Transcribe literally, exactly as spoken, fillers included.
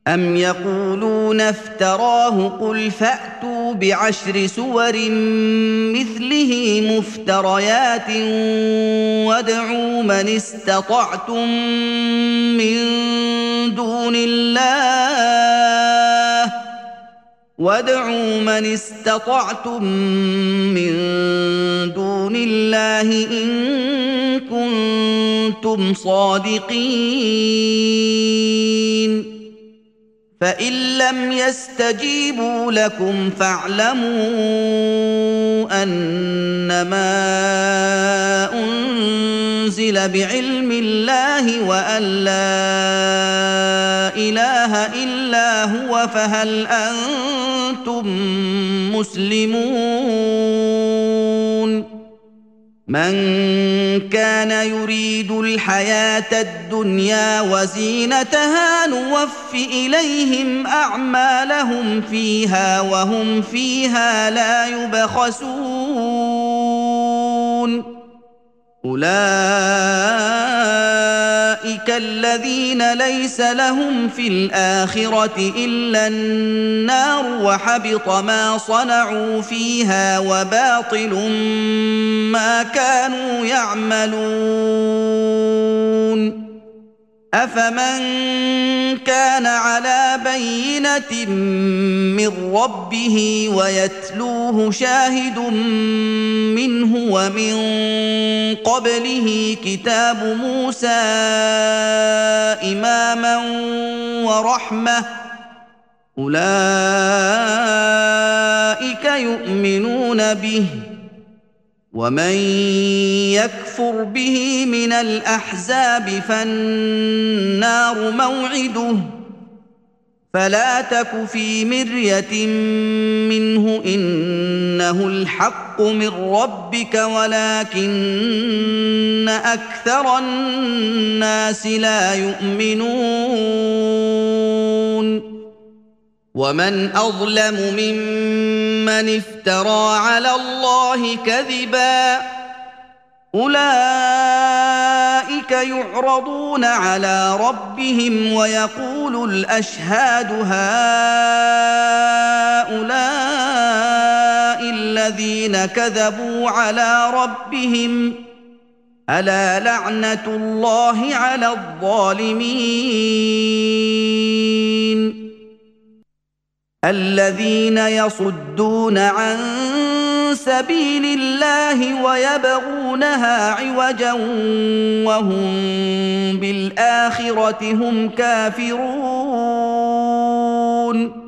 أَمْ يَقُولُونَ افْتَرَاهُ قُلْ فَأْتُوا بِعَشْرِ سُوَرٍ مِّثْلِهِ مُفْتَرَيَاتٍ وَادْعُوا مَنِ اسْتَطَعْتُم مِّن دُونِ اللَّهِ وَادْعُوا مَنِ اسْتَطَعْتُم مِّن دُونِ اللَّهِ إِن كُنتُمْ صَادِقِينَ فَإِن لَّمْ يَسْتَجِيبُوا لَكُمْ فَاعْلَمُوا أَنَّمَا أُنزِلَ بِعِلْمِ اللَّهِ وَأَن لَّا إِلَٰهَ إِلَّا هُوَ فَهَلْ أَنتُم مُّسْلِمُونَ مَن كَانَ يُرِيدُ الْحَيَاةَ الدُّنْيَا وَزِينَتَهَا نُوَفِّ إِلَيْهِمْ أَعْمَالَهُمْ فِيهَا وَهُمْ فِيهَا لَا يُبْخَسُونَ أُولَٰئِكَ الَّذِينَ لَيْسَ لَهُمْ فِي الْآخِرَةِ إِلَّا النَّارُ وَحَبِطَ مَا صَنَعُوا فِيهَا وَبَاطِلٌ مَّا كَانُوا يَعْمَلُونَ أَفَمَن كَانَ عَلَىٰ بَيِّنَةٍ مِّن رَّبِّهِ وَيَتْلُوهُ شَاهِدٌ مِّنْهُ وَمِن قَبْلِهِ كِتَابُ مُوسَىٰ إِمَامًا وَرَحْمَةً أُولَٰئِكَ يُؤْمِنُونَ بِهِ وَمَن يَكْفُرْ بِهِ مِنَ الْأَحْزَابِ فَالنَّارُ مَوْعِدُهُ فَلَا تَكُ فِي مِرْيَةٍ مِّنْهُ إِنَّهُ الْحَقُّ مِن رَّبِّكَ وَلَٰكِنَّ أَكْثَرَ النَّاسِ لَا يُؤْمِنُونَ وَمَنْ أَظْلَمُ مِمَّنِ افْتَرَىٰ عَلَى اللَّهِ كَذِبًا أُولَٰئِكَ يُعْرَضُونَ عَلَىٰ رَبِّهِمْ وَيَقُولُ الْأَشْهَادُ هَٰؤُلَاءِ الَّذِينَ كَذَبُوا عَلَىٰ رَبِّهِمْ ۚ أَلَا لَعْنَةُ اللَّهِ عَلَى الظَّالِمِينَ الَّذِينَ يَصُدُّونَ عَن سَبِيلِ اللَّهِ وَيَبْغُونَهَا عِوَجًا وَهُم بِالْآخِرَةِ هُمْ كَافِرُونَ